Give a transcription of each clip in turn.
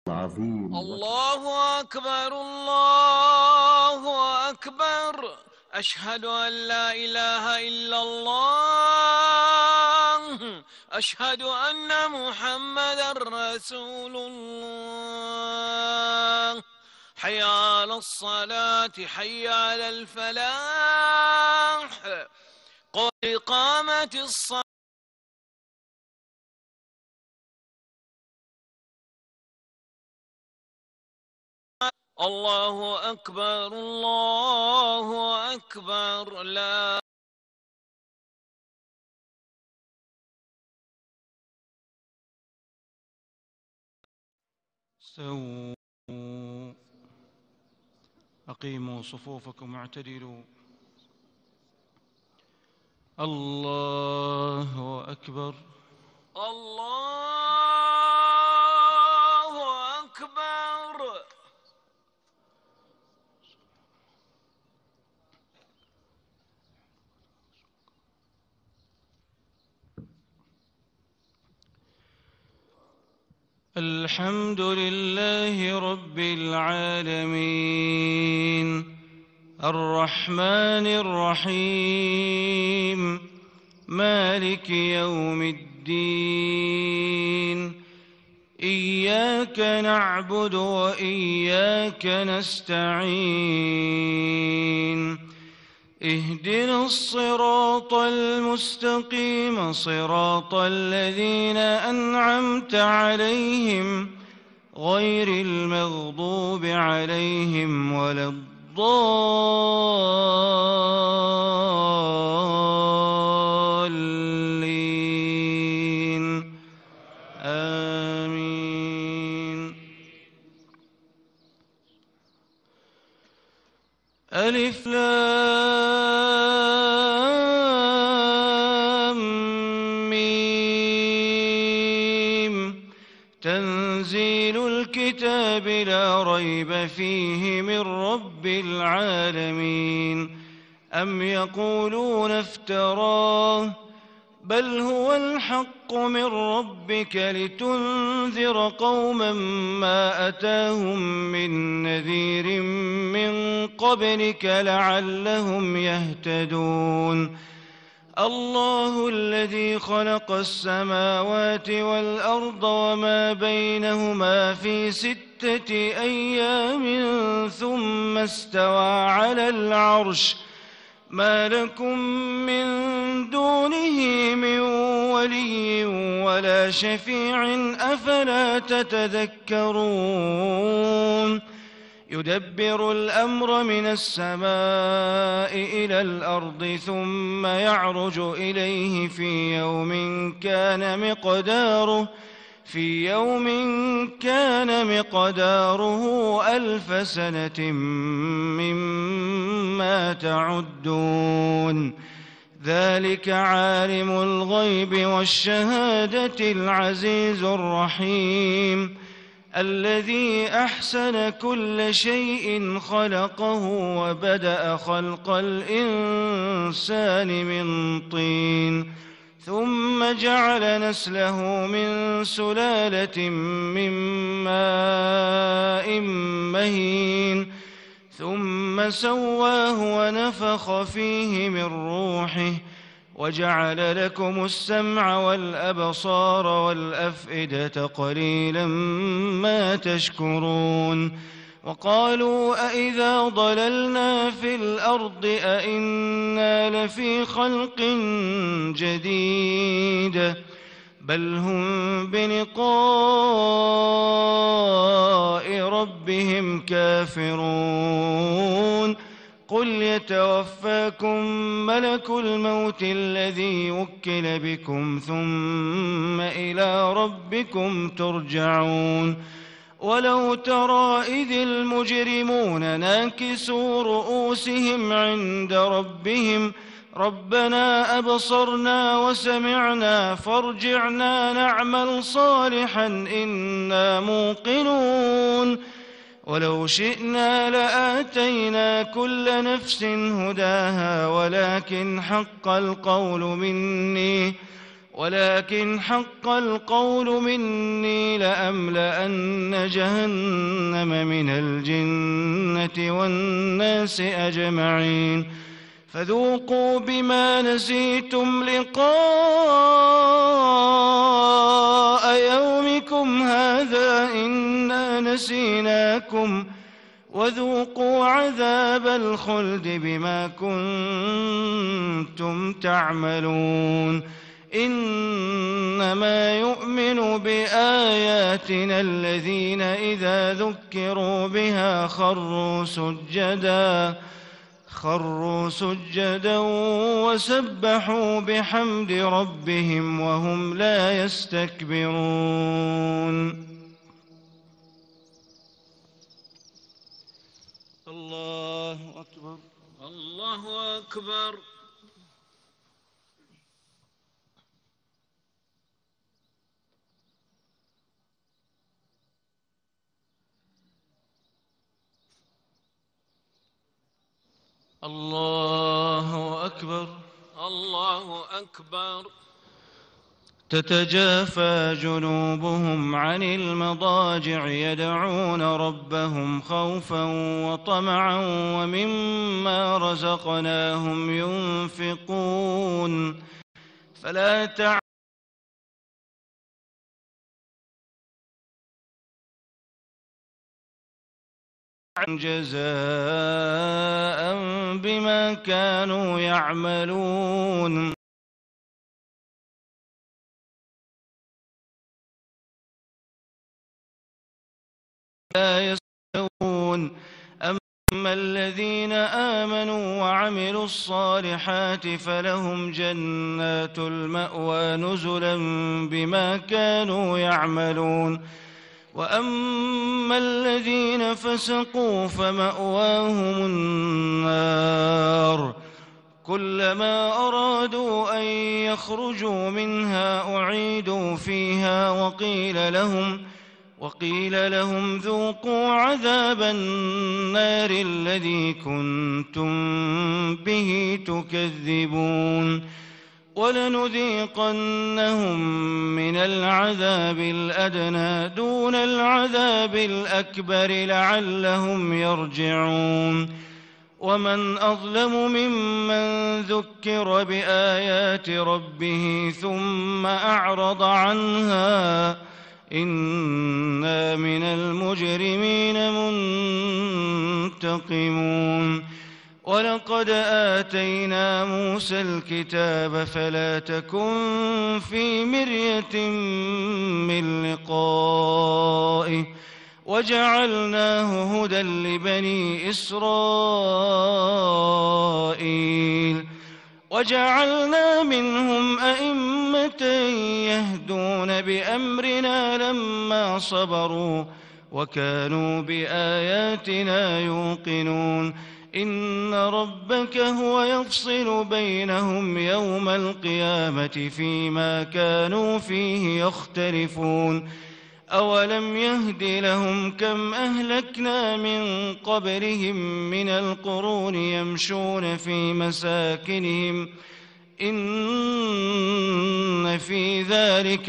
عظيم. الله أكبر الله أكبر. أشهد أن لا إله إلا الله. أشهد أن محمدا رسول الله. حي على الصلاة حي على الفلاح. قد قامت الصلاة. الله أكبر الله أكبر. لا استووا، أقيموا صفوفكم واعتدلوا. الله أكبر. الله أكبر. الحمد لله رب العالمين، الرحمن الرحيم، مالك يوم الدين. إياك نعبد وإياك نستعين. اهدنا الصراط المستقيم، صراط الذين أنعمت عليهم غير المغضوب عليهم ولا الضالين. آمين. ألف لام ميم. تنزيل الكتاب لا ريب فيه من رب العالمين. أم يقولون افتراه، بل هو الحق من ربك لتنذر قوما ما أتاهم من نذير من قبلك لعلهم يهتدون. الله الذي خلق السماوات والأرض وما بينهما في 6 أيام ثم استوى على العرش. ما لكم من دونه من ولي ولا شفيع أفلا تتذكرون. يدبر الأمر من السماء إلى الأرض ثم يعرج إليه في يوم كان مقداره 1000 سنة مما تعدون. ذلك عالم الغيب والشهادة العزيز الرحيم، الذي أحسن كل شيء خلقه وبدأ خلق الإنسان من طين، ثم جعل نسله من سلالة من ماء مهين، ثم سواه ونفخ فيه من روحه، وجعل لكم السمع والأبصار والأفئدة قليلا ما تشكرون. وقالوا أإذا ضللنا في الأرض أإنا لفي خلق جديد، بل هم بلقاء ربهم كافرون. قل يتوفاكم ملك الموت الذي وكل بكم ثم إلى ربكم ترجعون. ولو ترى إذ المجرمون ناكسوا رؤوسهم عند ربهم ربنا أبصرنا وسمعنا فارجعنا نعمل صالحا إنا موقنون. ولو شئنا لآتينا كل نفس هداها ولكن حق القول مني ولكن حق القول مني لأملأن جهنم من الجنة والناس أجمعين فذوقوا بما نسيتم لقاء يومكم هذا إنا نسيناكم وذوقوا عذاب الخلد بما كنتم تعملون إنما يؤمن بآياتنا الذين إذا ذكروا بها خروا سجدا وسبحوا بحمد ربهم وهم لا يستكبرون. الله أكبر. الله أكبر. الله أكبر. الله أكبر. تتجافى جنوبهم عن المضاجع يدعون ربهم خوفا وطمعا ومما رزقناهم ينفقون فلا تعلم جزاء بما كانوا يعملون لا يستوون أما الذين آمنوا وعملوا الصالحات فلهم جنات المأوى نزلا بما كانوا يعملون وأما الذين فسقوا فمأواهم النار كلما أرادوا أن يخرجوا منها أعيدوا فيها وقيل لهم ذوقوا عذاب النار الذي كنتم به تكذبون ولنذيقنهم من العذاب الأدنى دون العذاب الأكبر لعلهم يرجعون ومن أظلم ممن ذكر بآيات ربه ثم أعرض عنها إنا من المجرمين منتقمون ولقد آتينا موسى الكتاب فلا تكن في مرية من لقائه وجعلناه هدى لبني إسرائيل وجعلنا منهم أئمة يهدون بأمرنا لما صبروا وكانوا بآياتنا يوقنون إن ربك هو يفصل بينهم يوم القيامة فيما كانوا فيه يختلفون أولم يهد لهم كم أهلكنا من قبلهم من القرون يمشون في مساكنهم إن في ذلك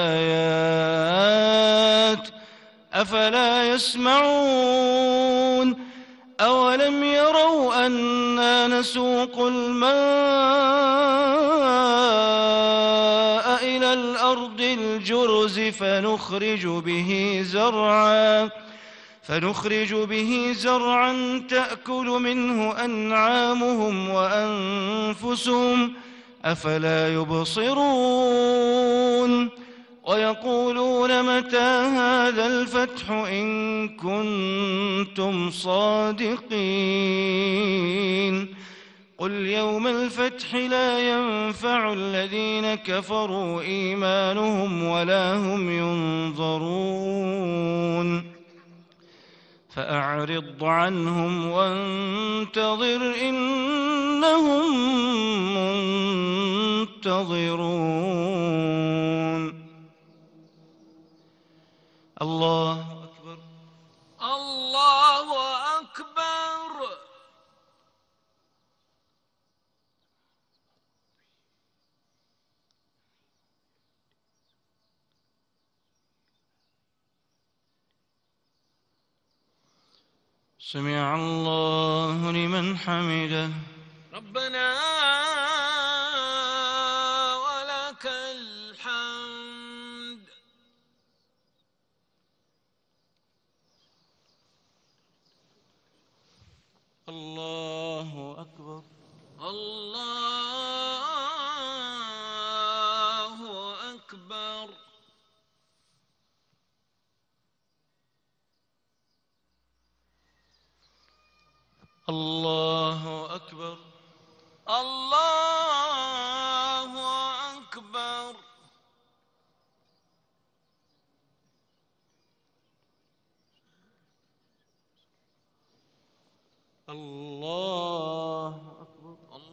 لآيات أفلا يسمعون أولم يروا أنا نسوق الماء إلى الأرض الجرز فنخرج به زرعا تأكل منه أنعامهم وأنفسهم أفلا يبصرون ويقولون متى هذا الفتح إن كنتم صادقين قل يوم الفتح لا ينفع الذين كفروا إيمانهم ولا هم ينظرون فأعرض عنهم وانتظر إنهم منتظرون. الله أكبر. الله أكبر. سمع الله لمن حمده. ربنا ولك الحمد. الله أكبر. الله أكبر. الله أكبر. الله أكبر. الله أكبر.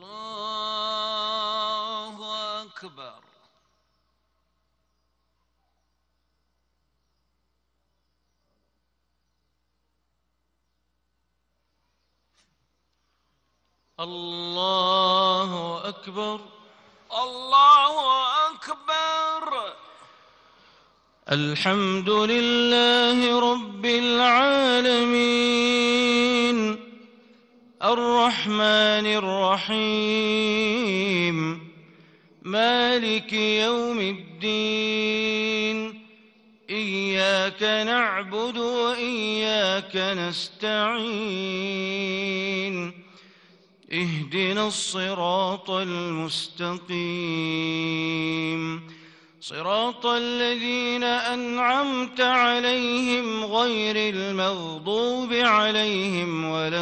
الله أكبر. الله أكبر. الله أكبر. الحمد لله رب العالمين الرحمن الرحيم مالك يوم الدين إياك نعبد وإياك نستعين اهدنا الصراط المستقيم صراط الذين أنعمت عليهم غير المغضوب عليهم ولا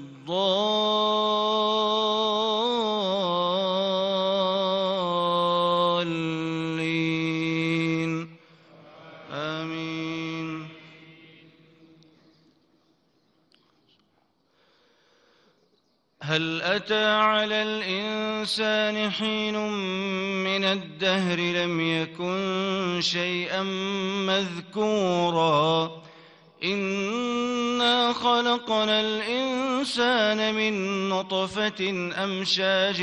الضالين آمين. هل أتى على الإنسان حين من الدهر لم يكن شيئا مذكورا إنا خلقنا الإنسان من نطفة أمشاج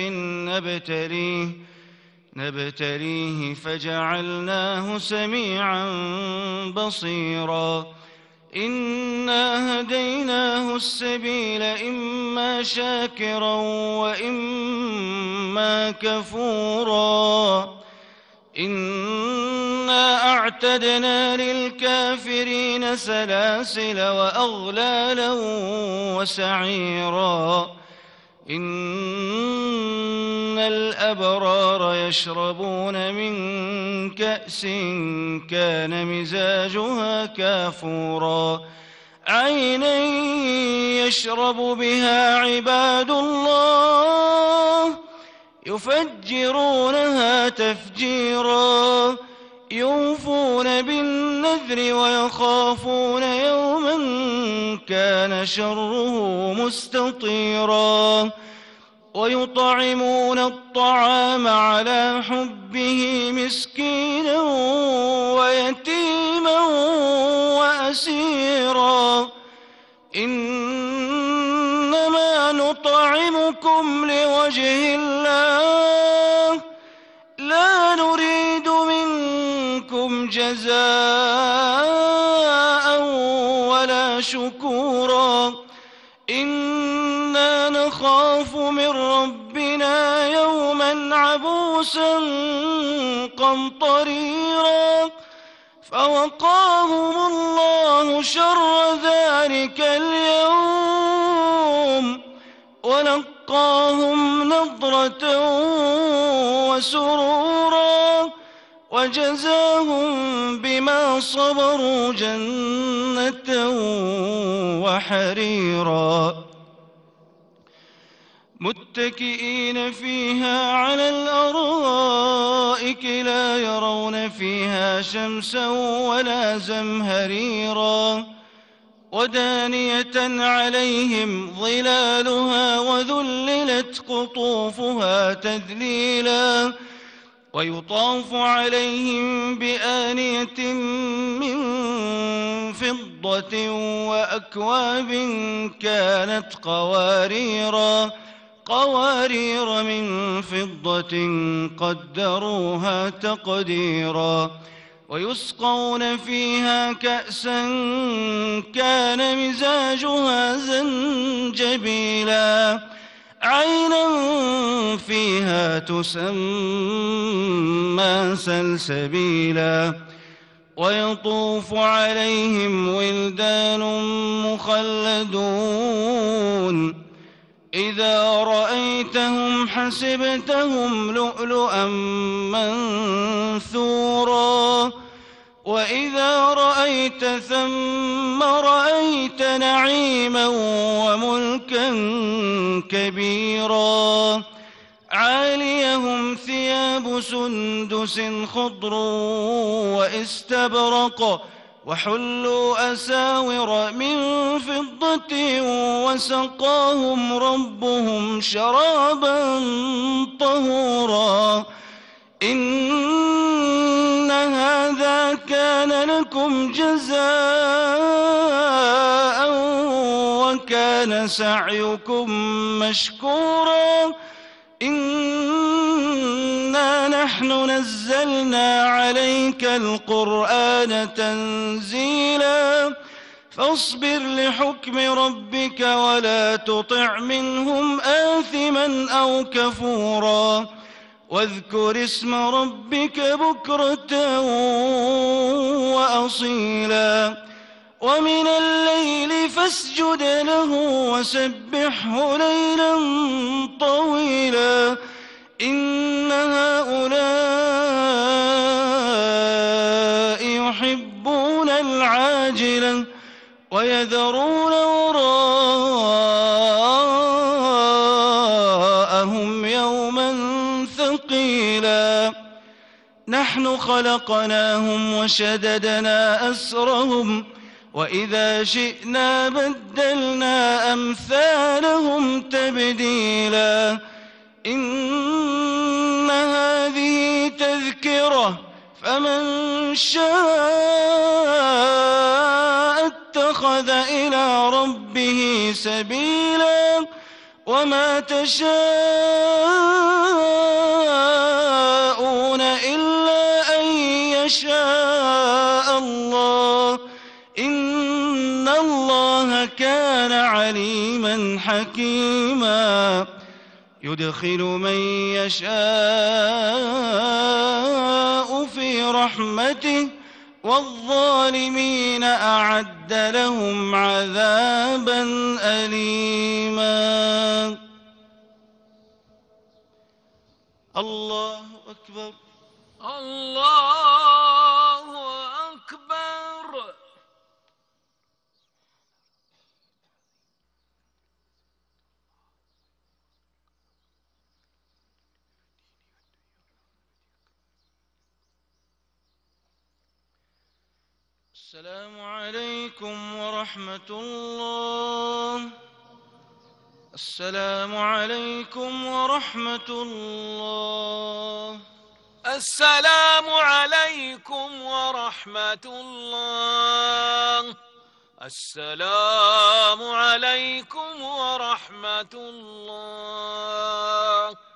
نبتليه فجعلناه سميعا بصيرا إنا هديناه السبيل إما شاكرا وإما كفورا إنا أعتدنا للكافرين سلاسل وأغلالا وسعيرا إن الأبرار يشربون من كأس كان مزاجها كافورا عينا يشرب بها عباد الله يفجرونها تفجيرا يوفون بالنذر ويخافون يوما كان شره مستطيرا ويطعمون الطعام على حبه مسكينا ويتيما وأسيرا إنما نطعمكم لوجه الله لا نريد منكم جزاء ولا شكورا إنا نخاف من ربنا يوما عبوسا قمطريرا فوقاهم الله شر ذلك اليوم ولقاهم نضرة وسرورا وجزاهم بما صبروا جنة وحريرا متكئين فيها على الأرائك لا يرون فيها شمسا ولا زمهريرا ودانية عليهم ظلالها وذللت قطوفها تذليلا ويطاف عليهم بآنية من فضة وأكواب كانت قوارير من فضة قدروها تقديرا ويسقون فيها كأسا كان مزاجها زنجبيلا عينا فيها تسمى سلسبيلا ويطوف عليهم ولدان مخلدون إذا رأيتهم حسبتهم لؤلؤا منثورا وإذا رأيت ثم رأيت نعيما وملكا كبيرا عاليهم ثياب سندس خضر واستبرق وحلوا أساور من فضة وسقاهم ربهم شرابا طهورا إن هذا كان لكم جزاء وكان سعيكم مشكورا إنا نحن نزلنا عليك القرآن تنزيلا فاصبر لحكم ربك ولا تطع منهم آثما أو كفورا واذكر اسم ربك بكرة وأصيلا ومن الليل فاسجد له وسبحه ليلا طويلا إن هؤلاء يحبون العاجلة ويذرون وراءهم يوما ثقيلا نحن خلقناهم وشددنا أسرهم وإذا شئنا بدلنا أمثالهم تبديلا إن هذه تذكرة فمن شاء اتخذ إلى ربه سبيلا وما تشاءون إلا أن يشاء الله إن الله كان عليما حكيما يدخل من يشاء في رحمته والظالمين أعد لهم عذابا أليما الله أكبر الله أكبر السلام عليكم ورحمة الله السلام عليكم ورحمة الله السلام عليكم ورحمة الله السلام عليكم ورحمة الله